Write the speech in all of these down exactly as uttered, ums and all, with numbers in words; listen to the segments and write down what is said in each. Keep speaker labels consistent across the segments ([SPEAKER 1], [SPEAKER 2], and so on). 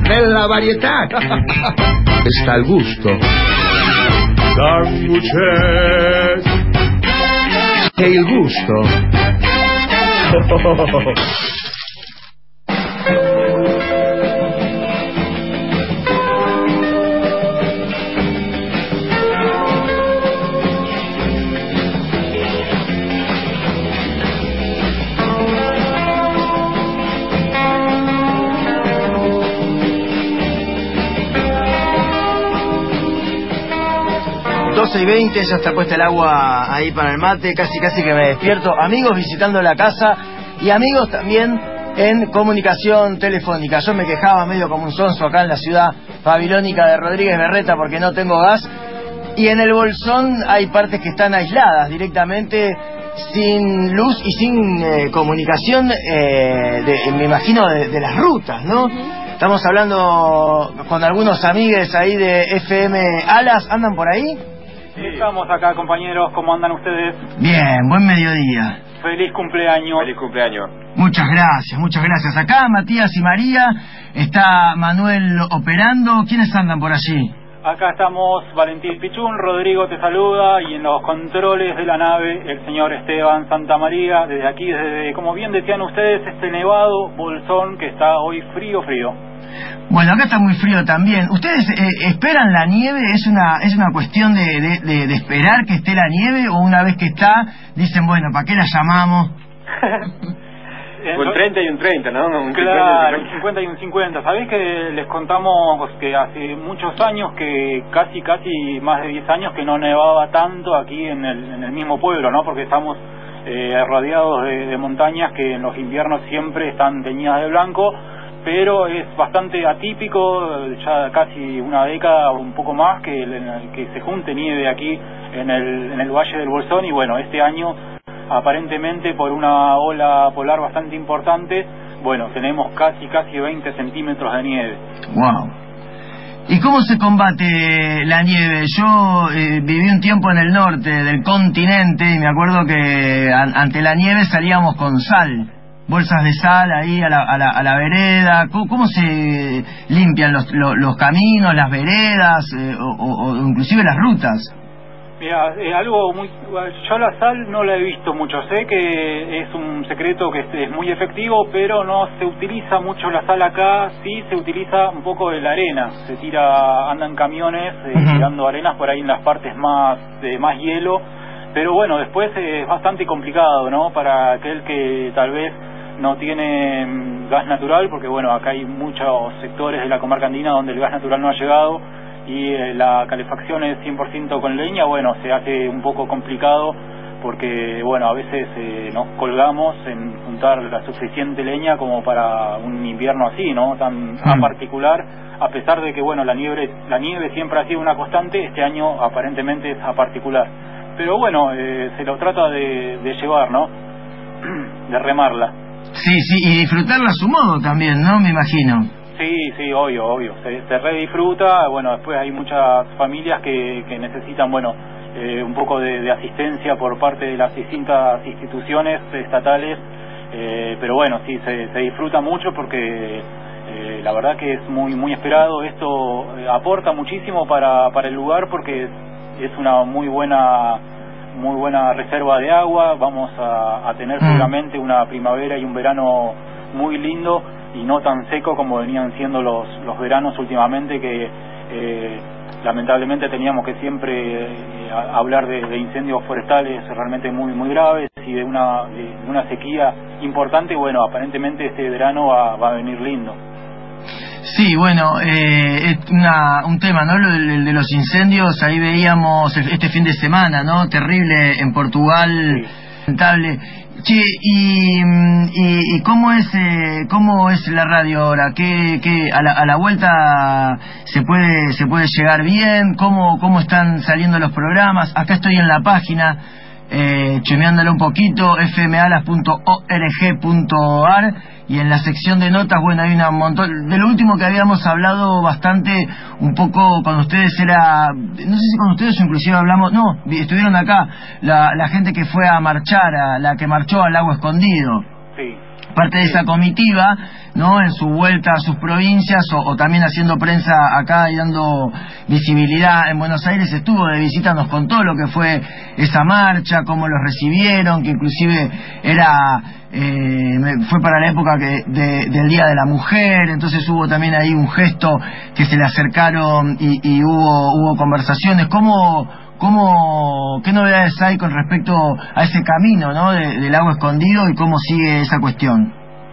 [SPEAKER 1] En la variedad está el gusto.
[SPEAKER 2] Sándwiches.
[SPEAKER 1] El gusto.
[SPEAKER 3] doce y veinte, ya está puesta el agua ahí para el mate, casi casi que me despierto. Amigos visitando la casa y amigos también en comunicación telefónica. Yo me quejaba medio como un sonso acá en la ciudad babilónica de Rodríguez Berreta porque no tengo gas. Y en el Bolsón hay partes que están aisladas directamente, sin luz y sin eh, comunicación, eh, de, me imagino, de, de las rutas, ¿no? Estamos hablando con algunos amigues ahí de F M Alas, ¿andan por ahí?
[SPEAKER 4] Sí, estamos acá, compañeros. ¿Cómo andan ustedes?
[SPEAKER 3] Bien, buen mediodía.
[SPEAKER 4] Feliz cumpleaños.
[SPEAKER 2] Feliz cumpleaños.
[SPEAKER 3] Muchas gracias, muchas gracias. Acá Matías y María, está Manuel operando. ¿Quiénes andan por allí?
[SPEAKER 4] Acá estamos Valentín Pichún, Rodrigo te saluda, y en los controles de la nave el señor Esteban Santamaría. Desde aquí, desde, como bien decían ustedes, este nevado Bolsón que está hoy frío, frío.
[SPEAKER 3] Bueno, acá está muy frío también. ¿Ustedes eh, esperan la nieve? ¿Es una es una cuestión de, de, de, de esperar que esté la nieve, o una vez que está, dicen, bueno, ¿para qué la llamamos?
[SPEAKER 2] Un treinta y un treinta, ¿no? Un
[SPEAKER 4] claro, un cincuenta y un cincuenta. ¿Sabéis que les contamos que hace muchos años, que casi, casi más de diez años que no nevaba tanto aquí en el, en el mismo pueblo, ¿no? Porque estamos eh, rodeados de, de montañas que en los inviernos siempre están teñidas de blanco, pero es bastante atípico, ya casi una década o un poco más, que, el, que se junte nieve aquí en el, en el Valle del Bolsón. Y bueno, este año, aparentemente por una ola polar bastante importante, bueno, tenemos casi, casi veinte centímetros de nieve.
[SPEAKER 3] Wow. ¿Y cómo se combate la nieve? Yo eh, viví un tiempo en el norte del continente y me acuerdo que an ante la nieve salíamos con sal. Bolsas de sal ahí a la, a la, a la vereda. ¿Cómo, cómo se limpian los, los, los caminos, las veredas, eh, o, o inclusive las rutas?
[SPEAKER 4] Mira, eh, algo muy... Yo la sal no la he visto mucho. Sé que es un secreto que es muy efectivo, pero no se utiliza mucho la sal acá. Sí se utiliza un poco de la arena. Se tira, andan camiones eh, uh-huh. tirando arenas por ahí en las partes más de más hielo. Pero bueno, después es bastante complicado, ¿no? Para aquel que tal vez no tiene gas natural, porque bueno, acá hay muchos sectores de la comarca andina donde el gas natural no ha llegado y eh, la calefacción es cien por ciento con leña. Bueno, se hace un poco complicado porque bueno, a veces eh, nos colgamos en juntar la suficiente leña como para un invierno así, ¿no? Tan, tan particular, a pesar de que bueno, la nieve, la nieve siempre ha sido una constante, este año aparentemente es a particular. Pero bueno, eh, se lo trata de, de llevar, ¿no? De remarla.
[SPEAKER 3] Sí, sí, y disfrutarla a su modo también, ¿no? Me imagino.
[SPEAKER 4] Sí, sí, obvio, obvio. Se, se re disfruta. Bueno, después hay muchas familias que, que necesitan, bueno, eh, un poco de, de asistencia por parte de las distintas instituciones estatales. Eh, pero bueno, sí, se, se disfruta mucho porque eh, la verdad que es muy, muy esperado. Esto eh, aporta muchísimo para, para el lugar porque es, es una muy buena... muy buena reserva de agua. Vamos a, a tener seguramente una primavera y un verano muy lindo y no tan seco como venían siendo los, los veranos últimamente, que eh, lamentablemente teníamos que siempre eh, a, hablar de, de incendios forestales realmente muy muy graves y de una, de, de una sequía importante. Bueno, aparentemente este verano va, va a venir lindo.
[SPEAKER 3] Sí, bueno, eh, es una, un tema, ¿no? El, el de los incendios, ahí veíamos este fin de semana, ¿no? Terrible en Portugal, sí. Lamentable. Che, y, y, y cómo es eh, cómo es la radio ahora, ¿Qué, qué, a, la, a la vuelta se puede se puede llegar bien, cómo cómo están saliendo los programas. Acá estoy en la página eh, chumeándole un poquito, f m alas punto org punto a r, y en la sección de notas, bueno, hay un montón. De lo último que habíamos hablado bastante un poco con ustedes era, no sé si con ustedes o inclusive hablamos, no, estuvieron acá la, la gente que fue a marchar, a la que marchó al Lago Escondido.
[SPEAKER 4] Sí.
[SPEAKER 3] parte de esa comitiva, ¿no? En su vuelta a sus provincias o, o también haciendo prensa acá y dando visibilidad en Buenos Aires, estuvo de visita, nos contó lo que fue esa marcha, cómo los recibieron, que inclusive era eh, fue para la época que de, del Día de la Mujer, entonces hubo también ahí un gesto que se le acercaron y, y hubo hubo conversaciones. ¿Cómo, cómo, qué novedades hay con respecto a ese camino, ¿no? de, del Lago Escondido y cómo sigue esa cuestión?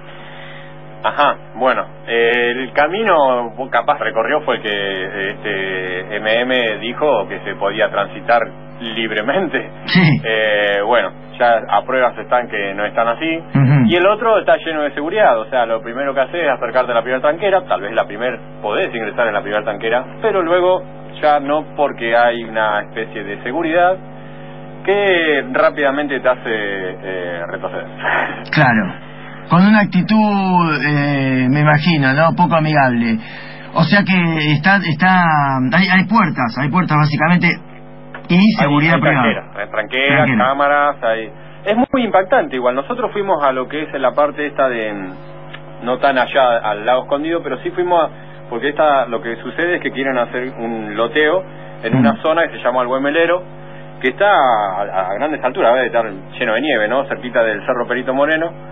[SPEAKER 2] Ajá, bueno, eh, el camino capaz recorrió fue el que este M M dijo que se podía transitar libremente.
[SPEAKER 3] Sí.
[SPEAKER 2] Eh, bueno, ya a pruebas están que no están así.
[SPEAKER 3] Uh-huh.
[SPEAKER 2] Y el otro está lleno de seguridad, o sea, lo primero que haces es acercarte a la primera tanquera, tal vez la primer, podés ingresar en la primera tanquera, pero luego ya no, porque hay una especie de seguridad que rápidamente te hace eh, retroceder.
[SPEAKER 3] Claro. Con una actitud, eh, me imagino, ¿no? Poco amigable. O sea que está, está, hay, hay puertas, hay puertas básicamente y seguridad
[SPEAKER 2] hay, hay
[SPEAKER 3] privada.
[SPEAKER 2] Tranquera, hay tranqueras, cámaras, hay... Es muy impactante igual. Nosotros fuimos a lo que es la parte esta de, no tan allá al Lago Escondido, pero sí fuimos a, porque esta, lo que sucede es que quieren hacer un loteo en mm. una zona que se llama el Buen Melero, que está a, a grandes alturas, debe estar lleno de nieve, ¿no? Cerquita del Cerro Perito Moreno.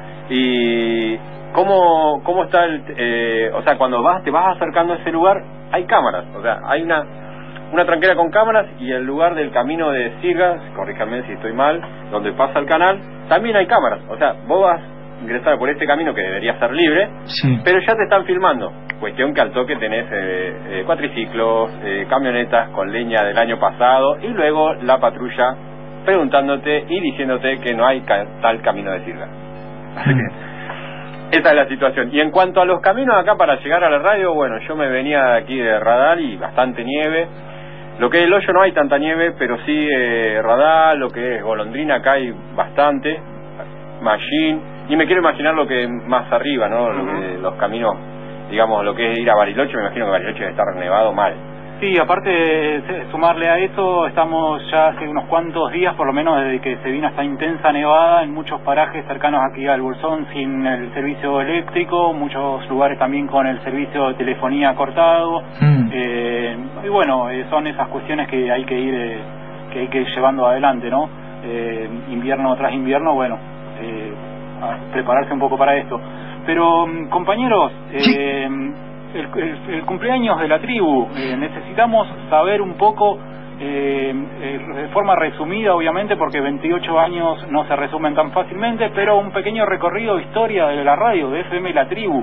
[SPEAKER 2] Y cómo cómo está el eh, o sea, cuando vas te vas acercando a ese lugar hay cámaras, o sea, hay una una tranquera con cámaras, y el lugar del camino de Sigas, corríjame si estoy mal, donde pasa el canal, también hay cámaras. O sea, vos vas a ingresar por este camino que debería ser libre,
[SPEAKER 3] sí,
[SPEAKER 2] pero ya te están filmando. Cuestión que al toque tenés eh, eh, cuatriciclos, eh, camionetas con leña del año pasado, y luego la patrulla preguntándote y diciéndote que no hay ca tal camino de Sigas. Así que esa es la situación. Y en cuanto a los caminos acá para llegar a la radio, bueno, yo me venía de aquí de Radal y bastante nieve. Lo que es el hoyo no hay tanta nieve, pero sí eh, Radal, lo que es Golondrina acá hay bastante, Mallín, y me quiero imaginar lo que más arriba, ¿no? Uh-huh. Lo que, los caminos, digamos, lo que es ir a Bariloche, me imagino que Bariloche debe estar nevado mal.
[SPEAKER 4] Sí, aparte de sumarle a eso, estamos ya hace unos cuantos días, por lo menos desde que se vino esta intensa nevada, en muchos parajes cercanos aquí al Bolsón sin el servicio eléctrico, muchos lugares también con el servicio de telefonía cortado. Mm. Eh, y bueno, eh, son esas cuestiones que hay que ir eh, que hay que ir llevando adelante, ¿no? Eh, invierno tras invierno, bueno, eh, a prepararse un poco para esto. Pero, compañeros, eh, sí. El, el, el cumpleaños de la tribu, eh, necesitamos saber un poco, eh, eh, de forma resumida obviamente, porque veintiocho años no se resumen tan fácilmente, pero un pequeño recorrido de historia de la radio, de F M La Tribu.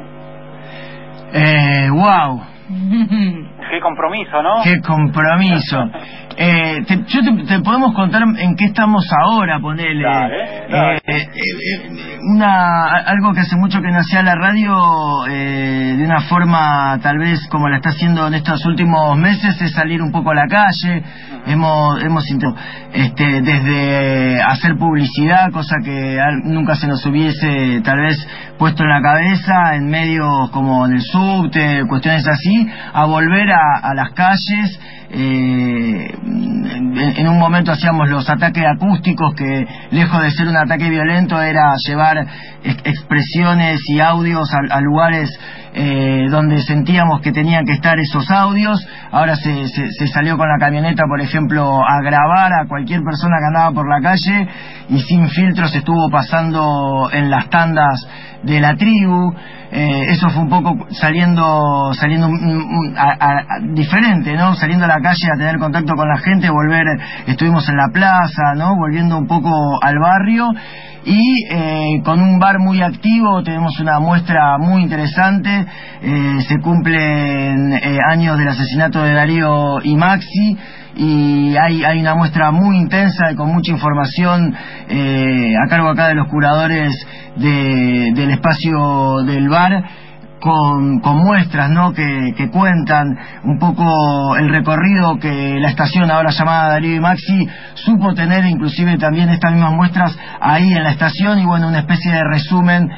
[SPEAKER 3] Eh, wow.
[SPEAKER 4] Qué compromiso, ¿no?
[SPEAKER 3] Qué compromiso. eh, te, yo te, te podemos contar en qué estamos ahora, ponele.
[SPEAKER 4] Dale, dale.
[SPEAKER 3] Eh, eh, eh, una algo que hace mucho que no hacía la radio eh, de una forma tal vez como la está haciendo en estos últimos meses, es salir un poco a la calle. Uh-huh. Hemos hemos este desde hacer publicidad, cosa que nunca se nos hubiese tal vez puesto en la cabeza, en medios como en el subte, cuestiones así, a volver a, a las calles. Eh, en, en un momento hacíamos los ataques acústicos, que lejos de ser un ataque violento era llevar ex expresiones y audios a, a lugares eh, donde sentíamos que tenían que estar esos audios. Ahora se, se, se salió con la camioneta, por ejemplo, a grabar a cualquier persona que andaba por la calle, y sin filtros estuvo pasando en las tandas de la tribu. Eh, eso fue un poco saliendo saliendo a, a, a, diferente, ¿no? Saliendo a la calle a tener contacto con la gente, volver, estuvimos en la plaza, ¿no? Volviendo un poco al barrio, y eh, con un bar muy activo. Tenemos una muestra muy interesante. Eh, se cumplen eh, años del asesinato de Darío y Maxi, y hay hay una muestra muy intensa y con mucha información eh, a cargo acá de los curadores de, del espacio del bar, con, con muestras, ¿no? que, que cuentan un poco el recorrido que la estación ahora llamada Darío y Maxi supo tener, inclusive también estas mismas muestras ahí en la estación, y bueno, una especie de resumen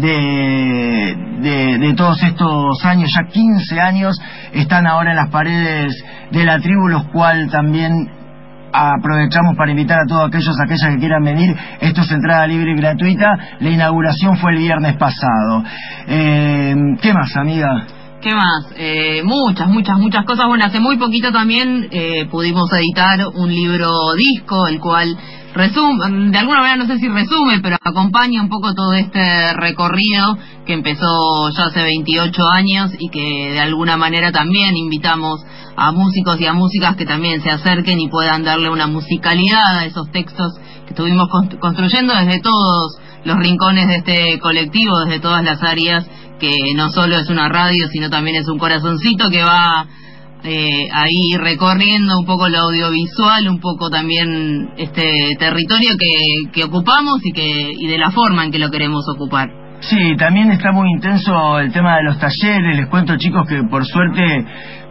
[SPEAKER 3] de, de, de todos estos años, ya quince años están ahora en las paredes de la tribu, los cual también aprovechamos para invitar a todos aquellos, aquellas que quieran venir. Esto es entrada libre y gratuita. La inauguración fue el viernes pasado. Eh, ¿Qué más, amiga?
[SPEAKER 5] ¿Qué más? Eh, muchas, muchas, muchas cosas. Bueno, hace muy poquito también eh, pudimos editar un libro disco, el cual resume, de alguna manera no sé si resume, pero acompaña un poco todo este recorrido que empezó ya hace veintiocho años y que de alguna manera también invitamos a músicos y a músicas que también se acerquen y puedan darle una musicalidad a esos textos que estuvimos construyendo desde todos los rincones de este colectivo, desde todas las áreas, que no solo es una radio, sino también es un corazoncito que va eh, ahí recorriendo un poco lo audiovisual, un poco también este territorio que, que ocupamos y que y de la forma en que lo queremos ocupar.
[SPEAKER 3] Sí, también está muy intenso el tema de los talleres. Les cuento, chicos, que por suerte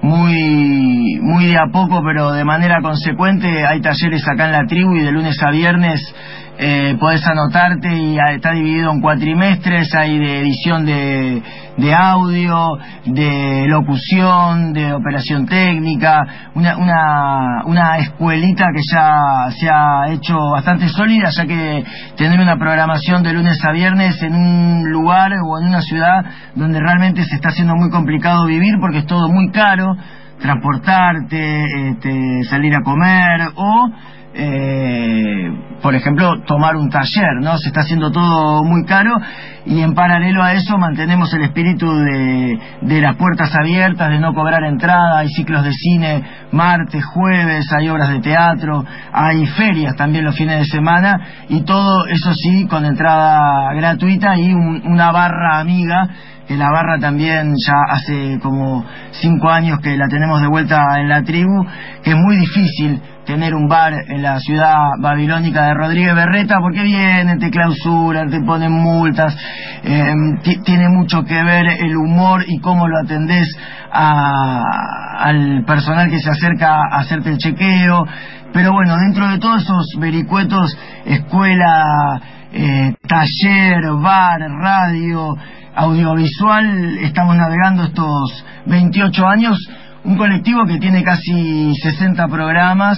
[SPEAKER 3] muy muy de a poco, pero de manera consecuente, hay talleres acá en la tribu y de lunes a viernes eh, podés anotarte y está dividido en cuatrimestres. Hay de edición de, de audio, de locución, de operación técnica, una, una, una escuelita que ya se ha hecho bastante sólida, ya que tener una programación de lunes a viernes en un lugar o en una ciudad donde realmente se está haciendo muy complicado vivir porque es todo muy caro, transportarte, este, salir a comer o Eh, por ejemplo, tomar un taller, ¿no? Se está haciendo todo muy caro y en paralelo a eso mantenemos el espíritu de, de las puertas abiertas, de no cobrar entrada. Hay ciclos de cine martes, jueves, hay obras de teatro, hay ferias también los fines de semana y todo eso sí con entrada gratuita y un, una barra amiga, que la barra también ya hace como cinco años que la tenemos de vuelta en la tribu, que es muy difícil tener un bar en la ciudad babilónica de Rodríguez Berreta porque vienen, te clausuran, te ponen multas, eh, tiene mucho que ver el humor y cómo lo atendés a, al personal que se acerca a hacerte el chequeo. Pero bueno, dentro de todos esos vericuetos, escuela, eh, taller, bar, radio, audiovisual, estamos navegando estos veintiocho años, un colectivo que tiene casi sesenta programas,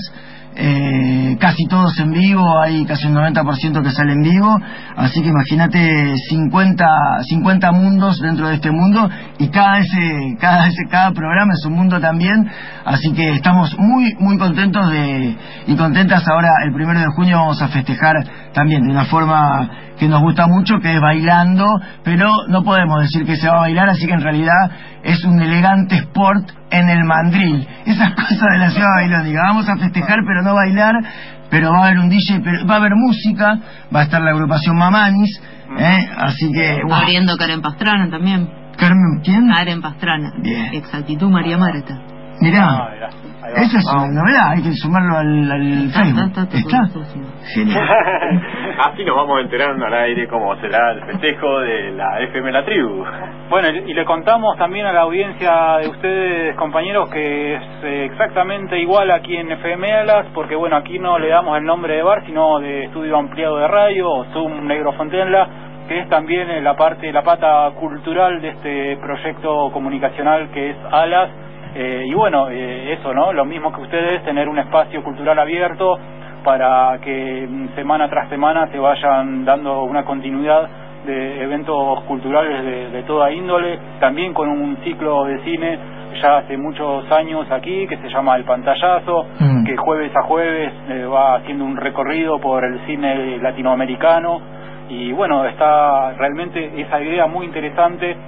[SPEAKER 3] eh, casi todos en vivo, hay casi un noventa por ciento que sale en vivo, así que imagínate cincuenta, cincuenta mundos dentro de este mundo y cada ese, cada ese, cada programa es un mundo también, así que estamos muy, muy contentos de, y contentas. Ahora el primero de junio vamos a festejar también de una forma que nos gusta mucho, que es bailando, pero no podemos decir que se va a bailar, así que en realidad es un elegante sport en el mandril, esas cosas de la ciudad babilónica. Vamos a festejar pero no bailar, pero va a haber un D J, pero va a haber música, va a estar la agrupación Mamanis, ¿eh? Así que... Wow.
[SPEAKER 5] Abriendo Karen Pastrana también.
[SPEAKER 3] ¿Carmen quién?
[SPEAKER 5] Karen Pastrana.
[SPEAKER 3] Bien.
[SPEAKER 5] Exactitud María Marta.
[SPEAKER 3] Mirá,
[SPEAKER 2] Ah, mirá.
[SPEAKER 3] eso es una novedad, hay que sumarlo al, al Facebook.
[SPEAKER 5] Está, está,
[SPEAKER 3] ¿Está? Genial.
[SPEAKER 2] Así nos vamos enterando al aire cómo será el festejo de la F M La Tribu.
[SPEAKER 4] Bueno, y le contamos también a la audiencia de ustedes, compañeros, que es eh, exactamente igual aquí en F M Alas, porque bueno, aquí no le damos el nombre de bar, sino de estudio ampliado de radio, o Zoom Negro Fontenla, que es también eh, la parte, la pata cultural de este proyecto comunicacional que es Alas. Eh, y bueno, eh, eso, ¿no? Lo mismo que ustedes, tener un espacio cultural abierto para que semana tras semana se vayan dando una continuidad de eventos culturales de, de toda índole, también con un ciclo de cine ya hace muchos años aquí que se llama El Pantallazo, mm. que jueves a jueves eh, va haciendo un recorrido por el cine latinoamericano y bueno, está realmente esa idea muy interesante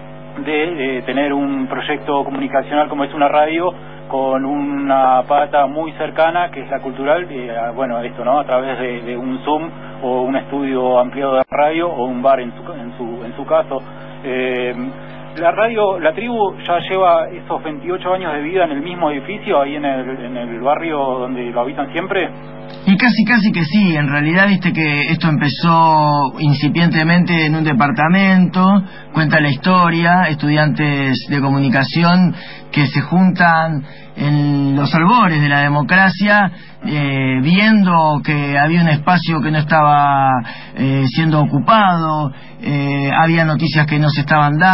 [SPEAKER 4] de eh, tener un proyecto comunicacional como es una radio con una pata muy cercana que es la cultural, eh, bueno, esto, ¿no? A través de, de un Zoom o un estudio ampliado de radio o un bar en su en su en su caso. Eh, la radio, la tribu ya lleva esos veintiocho años de vida en el mismo edificio, ahí en el en el barrio donde lo habitan siempre.
[SPEAKER 3] Y casi casi que sí, en realidad viste que esto empezó incipientemente en un departamento, cuenta la historia, estudiantes de comunicación que se juntan en los albores de la democracia, eh, viendo que había un espacio que no estaba eh, siendo ocupado, eh, había noticias que no se estaban dando, los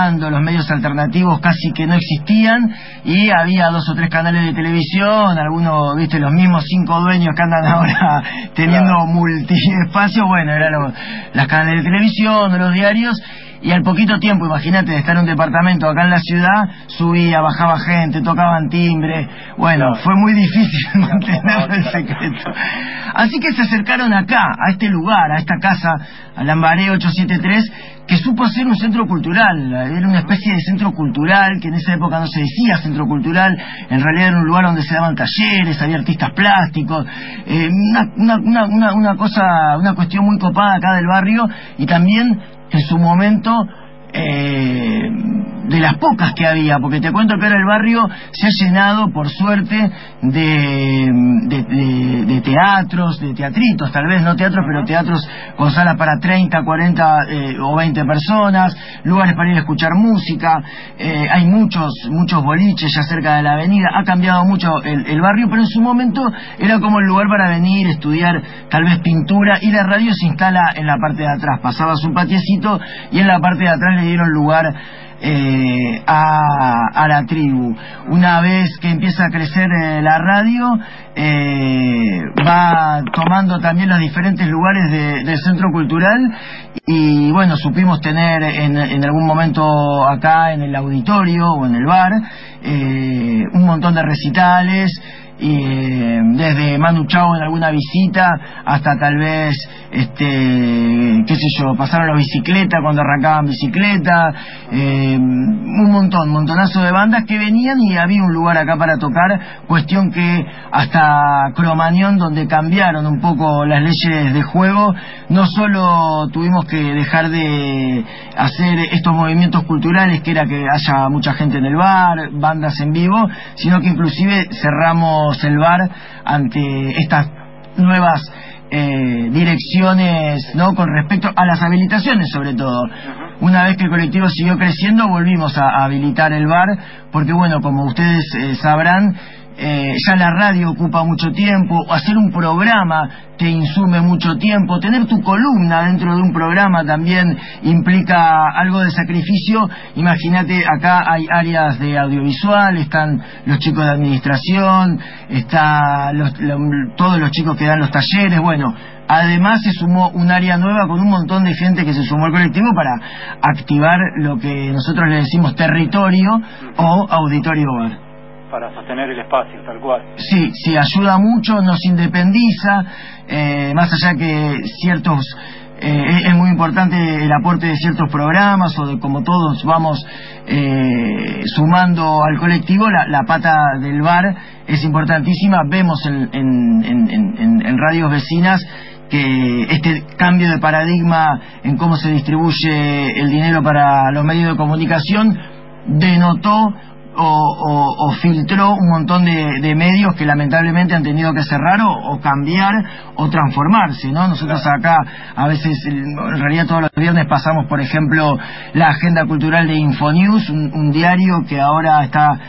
[SPEAKER 3] medios alternativos casi que no existían, y había dos o tres canales de televisión, algunos, viste, los mismos cinco dueños que andan ahora teniendo claro. multiespacio, bueno, eran los, las canales de televisión, los diarios. Y al poquito tiempo, imagínate, de estar en un departamento acá en la ciudad, subía, bajaba gente, tocaban timbre. Bueno, fue muy difícil mantener el secreto. Así que se acercaron acá, a este lugar, a esta casa, a Lambaré ochocientos setenta y tres, que supo ser un centro cultural. Era una especie de centro cultural, que en esa época no se decía centro cultural, en realidad era un lugar donde se daban talleres, había artistas plásticos, eh, una, una, una, una, una cosa, una cuestión muy copada acá del barrio, y también en su momento eh, de las pocas que había, porque te cuento que ahora el barrio se ha llenado, por suerte, de, de, de, de teatros, de teatritos, tal vez no teatros, pero teatros con salas para treinta, cuarenta eh, o veinte personas, lugares para ir a escuchar música, eh, hay muchos muchos boliches ya cerca de la avenida, ha cambiado mucho el, el barrio, pero en su momento era como el lugar para venir, estudiar tal vez pintura, y la radio se instala en la parte de atrás, pasabas un patiecito y en la parte de atrás le dieron lugar Eh, a, a la tribu. Una vez que empieza a crecer eh, la radio, eh, va tomando también los diferentes lugares de, del centro cultural, y bueno, supimos tener en, en algún momento acá en el auditorio o en el bar eh, un montón de recitales, y eh, desde Manu Chao en alguna visita hasta tal vez este qué sé yo, pasaron las bicicletas cuando arrancaban bicicleta, eh, un montón, montonazo de bandas que venían, y había un lugar acá para tocar, cuestión que hasta Cromañón, donde cambiaron un poco las leyes de juego, no solo tuvimos que dejar de hacer estos movimientos culturales, que era que haya mucha gente en el bar, bandas en vivo, sino que inclusive cerramos el bar ante estas nuevas eh, direcciones, ¿no?, con respecto a las habilitaciones, sobre todo. Una vez que el colectivo siguió creciendo, volvimos a, a habilitar el bar, porque bueno, como ustedes eh, sabrán, eh, ya la radio ocupa mucho tiempo, hacer un programa te insume mucho tiempo, tener tu columna dentro de un programa también implica algo de sacrificio. Imagínate, acá hay áreas de audiovisual, están los chicos de administración, está los, lo, todos los chicos que dan los talleres, bueno, además se sumó un área nueva con un montón de gente que se sumó al colectivo para activar lo que nosotros le decimos territorio o auditorio bar.
[SPEAKER 4] Para sostener el espacio, tal cual.
[SPEAKER 3] Sí, sí, ayuda mucho, nos independiza, eh, más allá que ciertos... Eh, es muy importante el aporte de ciertos programas, o de como todos vamos eh, sumando al colectivo, la, la pata del bar es importantísima. Vemos en, en, en, en, en radios vecinas que este cambio de paradigma en cómo se distribuye el dinero para los medios de comunicación denotó O, o, o filtró un montón de, de medios que lamentablemente han tenido que cerrar o, o cambiar o transformarse, ¿no? Nosotros acá a veces, en realidad todos los viernes pasamos, por ejemplo, la agenda cultural de Infonews, un, un diario que ahora está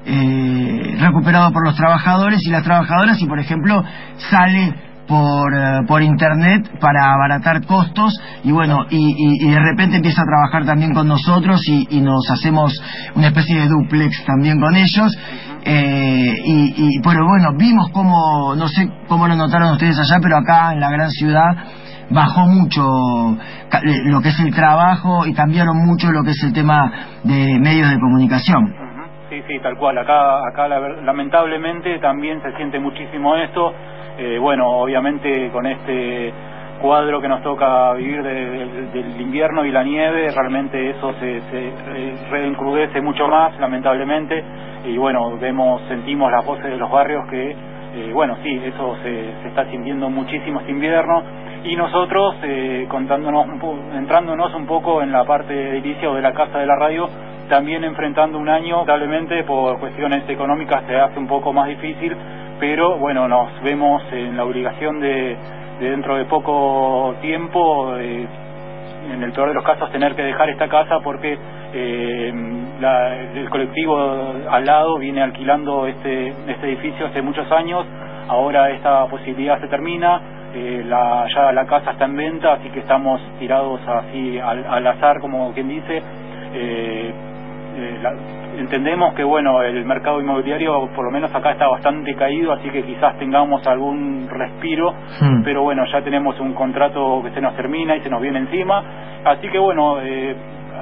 [SPEAKER 3] eh, recuperado por los trabajadores y las trabajadoras, y por ejemplo sale por uh, por internet para abaratar costos, y bueno, y, y, y de repente empieza a trabajar también con nosotros, y, y nos hacemos una especie de duplex también con ellos, eh, y, y pero bueno, vimos cómo, no sé cómo lo notaron ustedes allá, pero acá en la gran ciudad bajó mucho lo que es el trabajo, y cambiaron mucho lo que es el tema de medios de comunicación.
[SPEAKER 4] Sí, sí, tal cual. Acá, acá lamentablemente también se siente muchísimo esto. Eh, bueno, obviamente con este cuadro que nos toca vivir de, de, del invierno y la nieve, realmente eso se, se reencrudece mucho más, lamentablemente, y bueno, vemos, sentimos las voces de los barrios que, eh, bueno, sí, eso se, se está sintiendo muchísimo este invierno, y nosotros, eh, contándonos un po entrándonos un poco en la parte edilicia o de la casa de la radio, también enfrentando un año, lamentablemente por cuestiones económicas se hace un poco más difícil, pero bueno, nos vemos en la obligación de, de dentro de poco tiempo, eh, en el peor de los casos, tener que dejar esta casa porque eh, la, el colectivo al lado viene alquilando este, este edificio hace muchos años. Ahora esta posibilidad se termina, eh, la, ya la casa está en venta, así que estamos tirados así al, al azar, como quien dice, eh, eh, la, entendemos que bueno, el mercado inmobiliario por lo menos acá está bastante caído, así que quizás tengamos algún respiro, mm. pero bueno, ya tenemos un contrato que se nos termina y se nos viene encima, así que bueno, eh,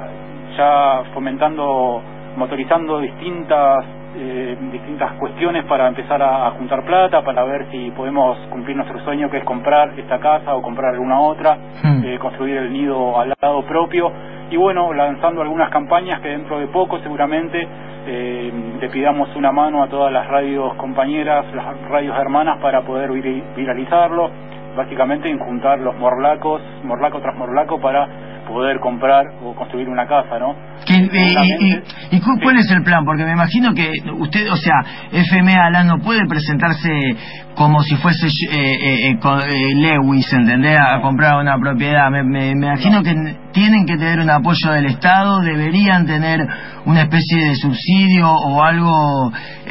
[SPEAKER 4] ya fomentando, motorizando distintas eh, distintas cuestiones para empezar a, a juntar plata, para ver si podemos cumplir nuestro sueño, que es comprar esta casa o comprar alguna otra, mm. eh, construir el nido al lado propio, y bueno, lanzando algunas campañas que dentro de poco seguramente eh, le pidamos una mano a todas las radios compañeras, las radios hermanas, para poder vir viralizarlo, básicamente en juntar los morlacos, morlaco tras morlaco, para poder comprar o construir una casa, ¿no?
[SPEAKER 3] ¿Qué, y, y, y cuál es el plan? Porque me imagino que usted, o sea, F M A no puede presentarse como si fuese eh, eh, eh, Lewis, ¿entendés? A comprar una propiedad. Me, me, me imagino que tienen que tener un apoyo del Estado, deberían tener una especie de subsidio o algo,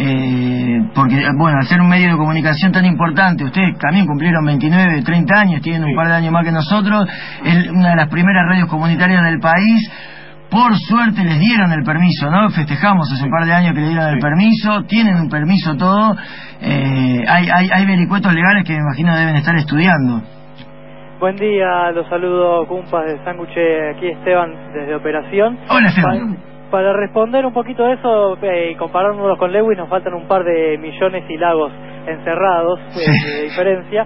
[SPEAKER 3] eh, porque, bueno, al ser un medio de comunicación tan importante, ustedes también cumplieron veintinueve, treinta años, tienen un par de años más que nosotros, es una de las primeras radios comunitarias del país. Por suerte les dieron el permiso, ¿no? Festejamos hace un par de años que le dieron el permiso, tienen un permiso todo, eh, hay, hay, hay vericuetos legales que me imagino deben estar estudiando.
[SPEAKER 6] Buen día, los saludo, cumpas de Sándwich, aquí Esteban desde Operación.
[SPEAKER 3] Hola, Esteban.
[SPEAKER 6] Para, para responder un poquito de eso eh, y comparándonos con Lewis, nos faltan un par de millones y lagos encerrados sí. eh, de diferencia.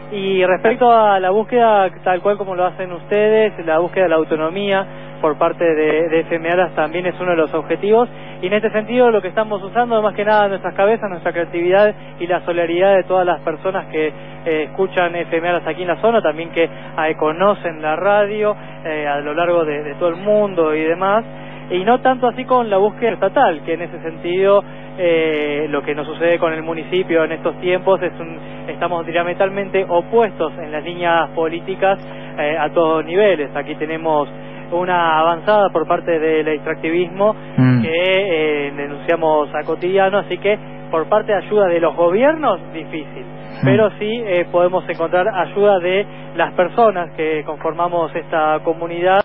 [SPEAKER 6] Y respecto a la búsqueda, tal cual como lo hacen ustedes, la búsqueda de la autonomía por parte de, de F M A también es uno de los objetivos, y en este sentido lo que estamos usando más que nada nuestras cabezas, nuestra creatividad y la solidaridad de todas las personas que eh, escuchan F M A aquí en la zona, también que eh, conocen la radio eh, a lo largo de, de todo el mundo y demás, y no tanto así con la búsqueda estatal, que en ese sentido eh, lo que nos sucede con el municipio en estos tiempos es un, estamos diametralmente opuestos en las líneas políticas eh, a todos niveles. Aquí tenemos una avanzada por parte del extractivismo mm. que eh, denunciamos a cotidiano, así que por parte de ayuda de los gobiernos, difícil, mm. pero sí eh, podemos encontrar ayuda de las personas que conformamos esta comunidad,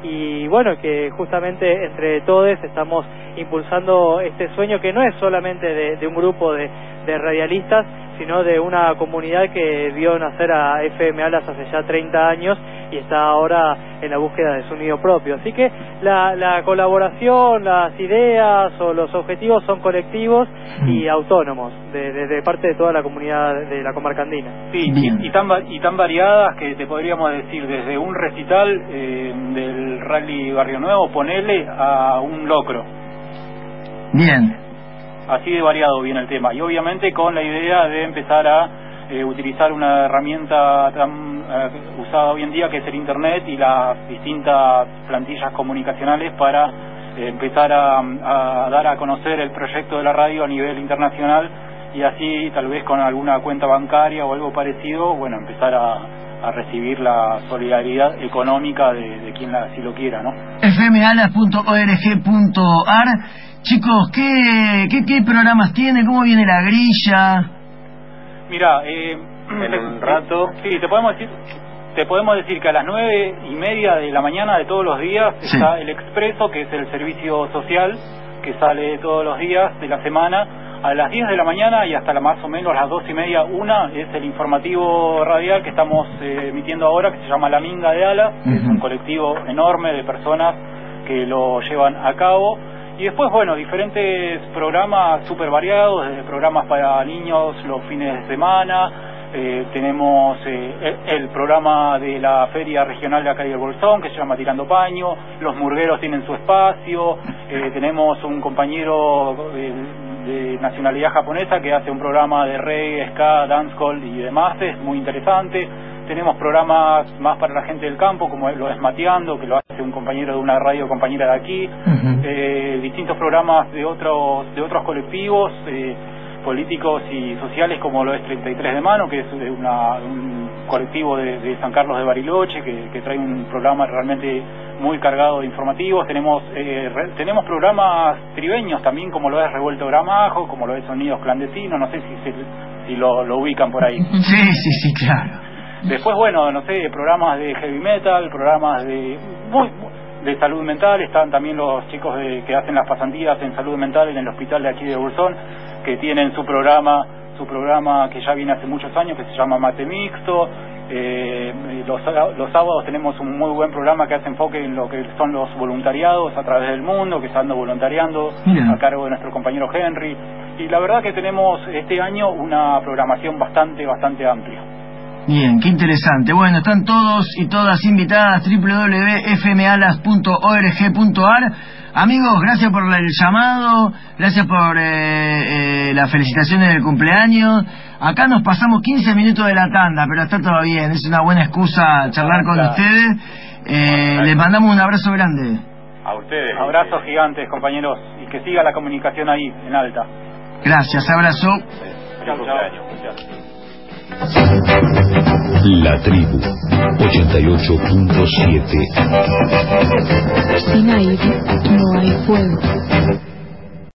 [SPEAKER 6] y bueno, que justamente entre todos estamos impulsando este sueño que no es solamente de, de un grupo de, de radialistas, sino de una comunidad que vio nacer a F M Alas hace ya treinta años y está ahora en la búsqueda de su nido propio. Así que la, la colaboración, las ideas o los objetivos son colectivos y autónomos de, de, de parte de toda la comunidad de la comarca andina.
[SPEAKER 4] Sí, y, y, tan, y tan variadas que te podríamos decir, desde un recital eh, del Rally Barrio Nuevo, ponele, a un locro.
[SPEAKER 3] Bien.
[SPEAKER 4] Así de variado viene el tema, y obviamente con la idea de empezar a eh, utilizar una herramienta tan eh, usada hoy en día, que es el internet y las distintas plantillas comunicacionales, para eh, empezar a, a dar a conocer el proyecto de la radio a nivel internacional, y así tal vez con alguna cuenta bancaria o algo parecido, bueno, empezar a, a recibir la solidaridad económica de, de quien la, si lo quiera, ¿no?
[SPEAKER 3] F M alas punto org punto a r. Chicos, ¿qué, qué, ¿qué programas tiene? ¿Cómo viene la grilla?
[SPEAKER 4] Mira, eh,
[SPEAKER 2] en un rato...
[SPEAKER 4] Sí, te podemos decir te podemos decir que a las nueve y media de la mañana de todos los días sí. está el Expreso, que es el servicio social que sale todos los días de la semana. A las diez de la mañana y hasta la, más o menos las dos y media, una, es el informativo radial que estamos eh, emitiendo ahora, que se llama La Minga de Alas, uh-huh. que es un colectivo enorme de personas que lo llevan a cabo. Y después, bueno, diferentes programas súper variados, desde programas para niños los fines de semana, eh, tenemos eh, el, el programa de la Feria Regional de acá del Bolsón, que se llama Tirando Paño, los murgueros tienen su espacio, eh, tenemos un compañero de, de nacionalidad japonesa que hace un programa de reggae, ska, dancehall y demás, es muy interesante. Tenemos programas más para la gente del campo, como lo es Mateando, que lo hace un compañero de una radio compañera de aquí, uh-huh. eh, distintos programas de otros de otros colectivos eh, políticos y sociales, como lo es treinta y tres de Mano, que es una, un colectivo de, de San Carlos de Bariloche, que, que trae un programa realmente muy cargado de informativos. Tenemos eh, re, tenemos programas tribeños también, como lo es Revuelto Gramajo, como lo es Sonidos Clandestinos, no sé si, se, si lo, lo ubican por ahí.
[SPEAKER 3] Sí, sí, sí, claro.
[SPEAKER 4] Después, bueno, no sé, programas de heavy metal, programas de... Muy, de salud mental, están también los chicos de, que hacen las pasantías en salud mental en el hospital de aquí de Bolsón, que tienen su programa, su programa que ya viene hace muchos años, que se llama Mate Mixto. Eh, los, los sábados tenemos un muy buen programa que hace enfoque en lo que son los voluntariados a través del mundo, que están voluntariando a cargo de nuestro compañero Henry. Y la verdad que tenemos este año una programación bastante, bastante amplia.
[SPEAKER 3] Bien, qué interesante. Bueno, están todos y todas invitadas, doble u doble u doble u punto f m alas punto org punto a r. Amigos, gracias por el llamado, gracias por eh, eh, las felicitaciones del cumpleaños. Acá nos pasamos quince minutos de la tanda, pero está todo bien, es una buena excusa charlar con ustedes. Eh, les mandamos un abrazo grande.
[SPEAKER 2] A ustedes.
[SPEAKER 4] Abrazos gigantes, compañeros, y que siga la comunicación ahí, en alta.
[SPEAKER 3] Gracias, abrazo.
[SPEAKER 2] Feliz cumpleaños.
[SPEAKER 1] La Tribu ochenta y ocho punto siete.
[SPEAKER 7] Sin aire no hay fuego.